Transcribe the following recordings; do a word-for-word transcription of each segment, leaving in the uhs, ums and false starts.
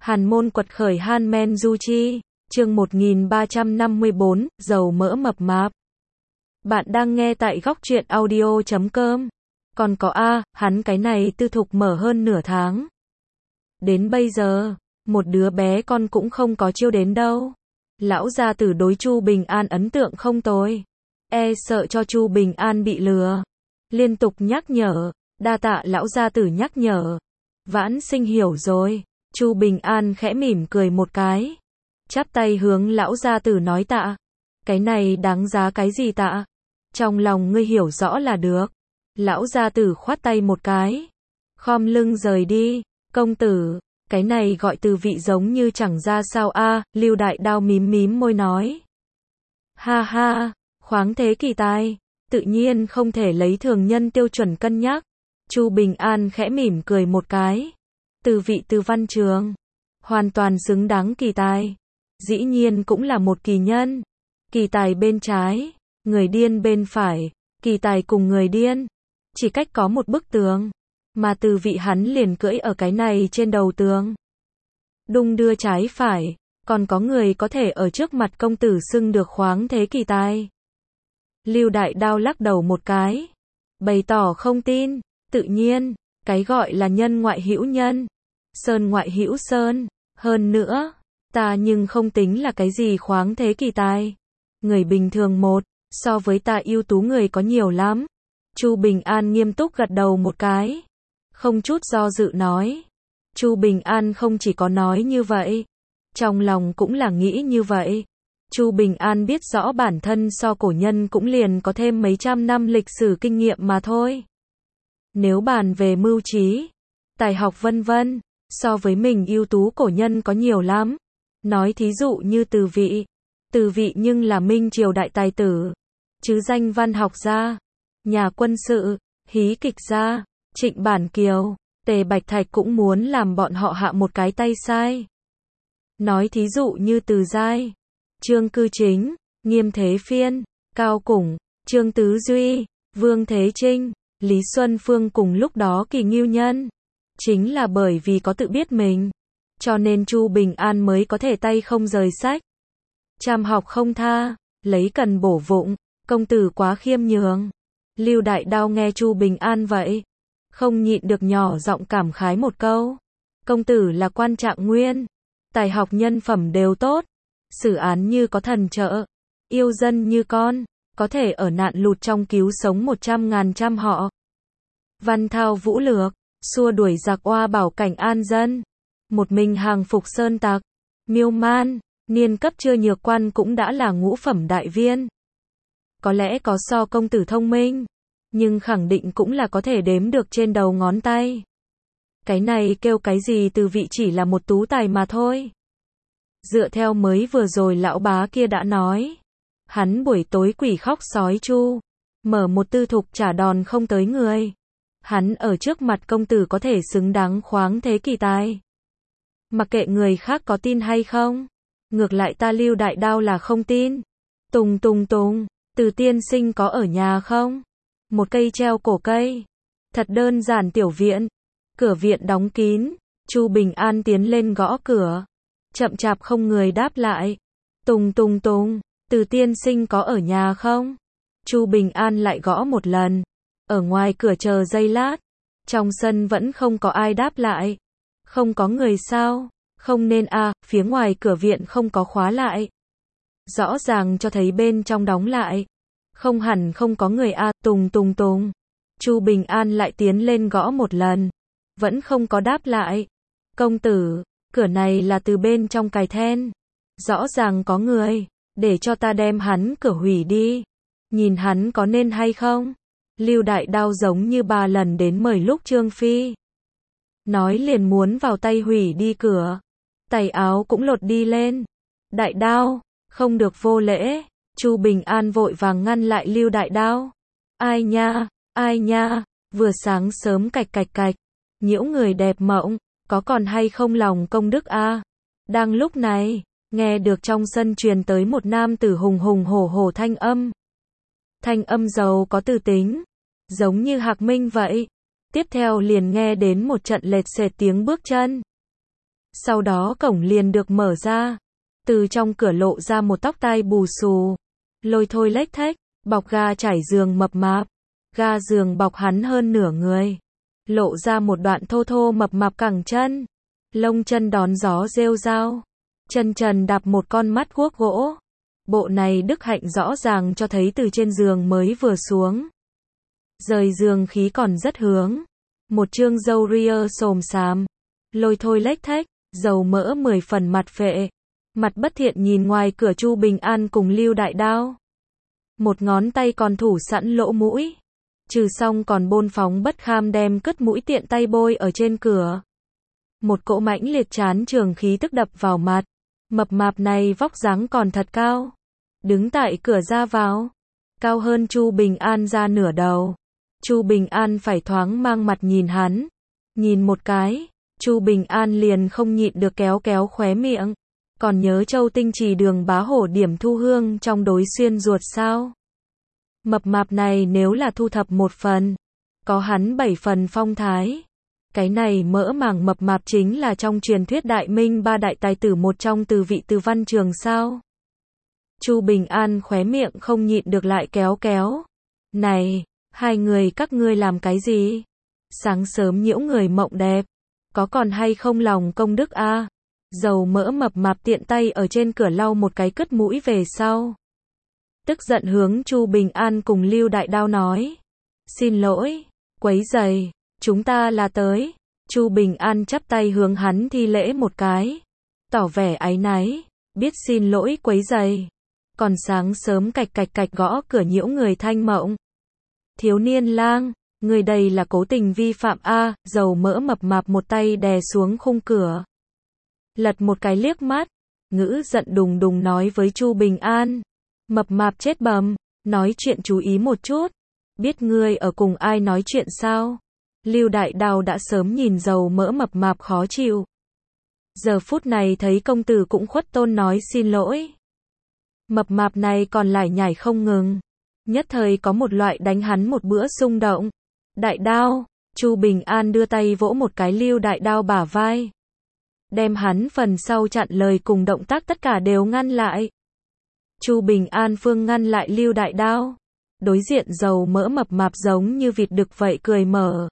Hàn môn quật khởi Han Men Du Chi, chương một nghìn ba trăm năm mươi bốn, dầu mỡ mập mạp. Bạn đang nghe tại góc truyện audio chấm com. Còn có a, hắn cái này tư thục mở hơn nửa tháng. Đến bây giờ, một đứa bé con cũng không có chiêu đến đâu. Lão gia tử đối Chu Bình An ấn tượng không tồi. E sợ cho Chu Bình An bị lừa. Liên tục nhắc nhở, đa tạ lão gia tử nhắc nhở. Vãn Sinh hiểu rồi. Chu Bình An khẽ mỉm cười một cái. Chắp tay hướng lão gia tử nói tạ. Cái này đáng giá cái gì tạ? Trong lòng ngươi hiểu rõ là được. Lão gia tử khoát tay một cái. Khom lưng rời đi. Công tử, cái này gọi từ vị giống như chẳng ra sao a. Lưu Đại Đao mím mím môi nói. Ha ha, khoáng thế kỳ tài. Tự nhiên không thể lấy thường nhân tiêu chuẩn cân nhắc. Chu Bình An khẽ mỉm cười một cái. Từ vị từ văn trường. Hoàn toàn xứng đáng kỳ tài. Dĩ nhiên cũng là một kỳ nhân. Kỳ tài bên trái. Người điên bên phải. Kỳ tài cùng người điên. Chỉ cách có một bức tường. Mà từ vị hắn liền cưỡi ở cái này trên đầu tường. Đung đưa trái phải. Còn có người có thể ở trước mặt công tử xưng được khoáng thế kỳ tài. Lưu Đại Đao lắc đầu một cái. Bày tỏ không tin. Tự nhiên, cái gọi là nhân ngoại hữu nhân. Sơn ngoại hữu sơn. Hơn nữa, ta nhưng không tính là cái gì khoáng thế kỳ tài. Người bình thường một, so với ta ưu tú người có nhiều lắm. Chu Bình An nghiêm túc gật đầu một cái. Không chút do dự nói. Chu Bình An không chỉ có nói như vậy. Trong lòng cũng là nghĩ như vậy. Chu Bình An biết rõ bản thân so cổ nhân cũng liền có thêm mấy trăm năm lịch sử kinh nghiệm mà thôi. Nếu bàn về mưu trí, tài học vân vân, so với mình ưu tú cổ nhân có nhiều lắm. Nói thí dụ như Từ Vị. Từ Vị nhưng là minh triều đại tài tử. Chứ danh văn học gia, nhà quân sự, hí kịch gia, Trịnh Bản Kiều, Tề Bạch Thạch cũng muốn làm bọn họ hạ một cái tay sai. Nói thí dụ như Từ Giai, Trương Cư Chính, Nghiêm Thế Phiên, Cao Củng, Trương Tứ Duy, Vương Thế Trinh, Lý Xuân Phương cùng lúc đó kỳ ngưu nhân. Chính là bởi vì có tự biết mình, cho nên Chu Bình An mới có thể tay không rời sách. Chăm học không tha, lấy cần bổ vụng, công tử quá khiêm nhường. Lưu Đại Đao nghe Chu Bình An vậy, không nhịn được nhỏ giọng cảm khái một câu. Công tử là quan trạng nguyên, tài học nhân phẩm đều tốt, xử án như có thần trợ, yêu dân như con, có thể ở nạn lụt trong cứu sống một trăm ngàn trăm họ. Văn thao vũ lược, xua đuổi giặc oa bảo cảnh an dân. Một mình hàng phục sơn tặc, miêu man, niên cấp chưa nhược quan cũng đã là ngũ phẩm đại viên. Có lẽ có so công tử thông minh, nhưng khẳng định cũng là có thể đếm được trên đầu ngón tay. Cái này kêu cái gì Từ Vị chỉ là một tú tài mà thôi. Dựa theo mới vừa rồi lão bá kia đã nói. Hắn buổi tối quỷ khóc sói chu, mở một tư thục trả đòn không tới người. Hắn ở trước mặt công tử có thể xứng đáng khoáng thế kỳ tài. Mặc kệ người khác có tin hay không. Ngược lại ta Lưu Đại Đao là không tin. Tùng tùng tùng, Từ tiên sinh có ở nhà không? Một cây treo cổ cây. Thật đơn giản tiểu viện. Cửa viện đóng kín. Chu Bình An tiến lên gõ cửa. Chậm chạp không người đáp lại. Tùng tùng tùng, Từ tiên sinh có ở nhà không? Chu Bình An lại gõ một lần. Ở ngoài cửa chờ giây lát. Trong sân vẫn không có ai đáp lại. Không có người sao? Không nên a, à, phía ngoài cửa viện không có khóa lại. Rõ ràng cho thấy bên trong đóng lại. Không hẳn không có người a, à, tùng tùng tùng. Chu Bình An lại tiến lên gõ một lần. Vẫn không có đáp lại. Công tử, cửa này là từ bên trong cài then. Rõ ràng có người. Để cho ta đem hắn cửa hủy đi. Nhìn hắn có nên hay không? Lưu Đại Đao giống như ba lần đến mời lúc Trương Phi. Nói liền muốn vào tay hủy đi cửa. Tay áo cũng lột đi lên. Đại Đao, không được vô lễ. Chu Bình An vội vàng ngăn lại Lưu Đại Đao. Ai nha, ai nha, vừa sáng sớm cạch cạch cạch. Nhiễu người đẹp mộng, có còn hay không lòng công đức a? À? Đang lúc này, nghe được trong sân truyền tới một nam tử hùng hùng hổ hổ thanh âm. Thanh âm giàu có từ tính, giống như Hạc Minh vậy. Tiếp theo liền nghe đến một trận lệch sệt tiếng bước chân. Sau đó cổng liền được mở ra. Từ trong cửa lộ ra một tóc tai bù xù. Lôi thôi lếch thếch, bọc ga trải giường mập mạp. Ga giường bọc hắn hơn nửa người. Lộ ra một đoạn thô thô mập mạp cẳng chân. Lông chân đón gió rêu rao. Chân trần đạp một con mắt guốc gỗ. Bộ này đức hạnh rõ ràng cho thấy từ trên giường mới vừa xuống. Rời giường khí còn rất hướng. Một trương râu ria xồm xàm. Lôi thôi lếch thếch, dầu mỡ mười phần mặt phệ. Mặt bất thiện nhìn ngoài cửa Chu Bình An cùng Lưu Đại Đao. Một ngón tay còn thủ sẵn lỗ mũi. Trừ xong còn bôn phóng bất kham đem cứt mũi tiện tay bôi ở trên cửa. Một cỗ mãnh liệt chán trường khí tức đập vào mặt. Mập mạp này vóc dáng còn thật cao. Đứng tại cửa ra vào. Cao hơn Chu Bình An ra nửa đầu. Chu Bình An phải thoáng mang mặt nhìn hắn. Nhìn một cái, Chu Bình An liền không nhịn được kéo kéo khóe miệng. Còn nhớ Châu Tinh Trì Đường Bá Hổ điểm thu hương trong đối xuyên ruột sao? Mập mạp này nếu là thu thập một phần, có hắn bảy phần phong thái. Cái này mỡ màng mập mạp chính là trong truyền thuyết Đại Minh ba đại tài tử một trong Từ Vị Từ Văn Trường sao? Chu Bình An khóe miệng không nhịn được lại kéo kéo. Này, hai người các ngươi làm cái gì? Sáng sớm nhiễu người mộng đẹp, có còn hay không lòng công đức a? À? Dầu mỡ mập mạp tiện tay ở trên cửa lau một cái cứt mũi về sau. Tức giận hướng Chu Bình An cùng Lưu Đại Đao nói. Xin lỗi, quấy rầy, chúng ta là tới. Chu Bình An chắp tay hướng hắn thi lễ một cái. Tỏ vẻ áy náy, biết xin lỗi quấy rầy. Còn sáng sớm cạch cạch cạch gõ cửa nhiễu người thanh mộng. Thiếu niên lang, người đây là cố tình vi phạm a. Dầu mỡ mập mạp một tay đè xuống khung cửa. Lật một cái liếc mắt, ngữ giận đùng đùng nói với Chu Bình An. Mập mạp chết bầm, nói chuyện chú ý một chút. Biết ngươi ở cùng ai nói chuyện sao? Lưu Đại Đao đã sớm nhìn dầu mỡ mập mạp khó chịu. Giờ phút này thấy công tử cũng khuất tôn nói xin lỗi. Mập mạp này còn lải nhải không ngừng. Nhất thời có một loại đánh hắn một bữa xung động. Đại Đao, Chu Bình An đưa tay vỗ một cái Lưu Đại Đao bả vai. Đem hắn phần sau chặn lời cùng động tác tất cả đều ngăn lại. Chu Bình An phương ngăn lại Lưu Đại Đao. Đối diện dầu mỡ mập mạp giống như vịt đực vậy cười mở.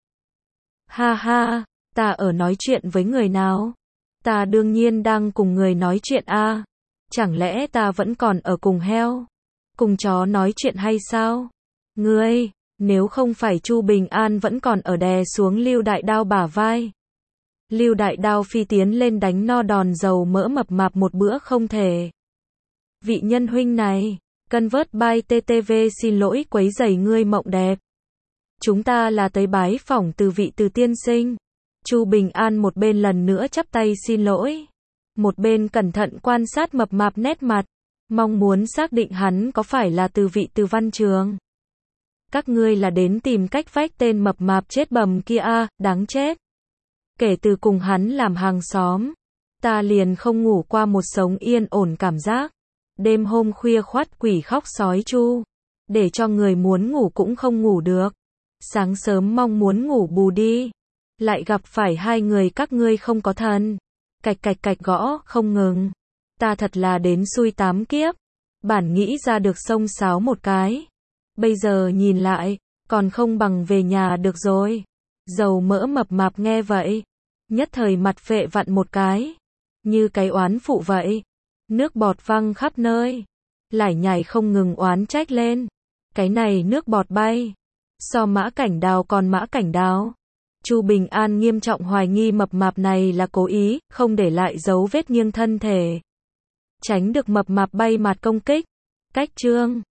Ha ha, ta ở nói chuyện với người nào? Ta đương nhiên đang cùng người nói chuyện a. À. Chẳng lẽ ta vẫn còn ở cùng heo? Cùng chó nói chuyện hay sao? Ngươi, nếu không phải Chu Bình An vẫn còn ở đè xuống Lưu Đại Đao bả vai. Lưu Đại Đao phi tiến lên đánh no đòn dầu mỡ mập mạp một bữa không thể. Vị nhân huynh này, cân vớt by tê tê vê xin lỗi quấy rầy ngươi mộng đẹp. Chúng ta là tới bái phỏng Từ Vị Từ tiên sinh. Chu Bình An một bên lần nữa chắp tay xin lỗi. Một bên cẩn thận quan sát mập mạp nét mặt. Mong muốn xác định hắn có phải là Từ Vị Từ Văn Trường. Các ngươi là đến tìm cách vách tên mập mạp chết bầm kia a, à, đáng chết. Kể từ cùng hắn làm hàng xóm, ta liền không ngủ qua một sống yên ổn cảm giác. Đêm hôm khuya khoắt quỷ khóc sói chu, để cho người muốn ngủ cũng không ngủ được. Sáng sớm mong muốn ngủ bù đi, lại gặp phải hai người các ngươi không có thần. Cạch cạch cạch gõ không ngừng. Ta thật là đến xui tám kiếp. Bản nghĩ ra được xông xáo một cái. Bây giờ nhìn lại, còn không bằng về nhà được rồi. Dầu mỡ mập mạp nghe vậy, nhất thời mặt phệ vặn một cái, như cái oán phụ vậy. Nước bọt văng khắp nơi, lải nhải không ngừng oán trách lên. Cái này nước bọt bay, so Mã Cảnh Đào còn Mã Cảnh Đào. Chu Bình An nghiêm trọng hoài nghi mập mạp này là cố ý, không để lại dấu vết nghiêng thân thể. Tránh được mập mạp bay mặt công kích. Cách chương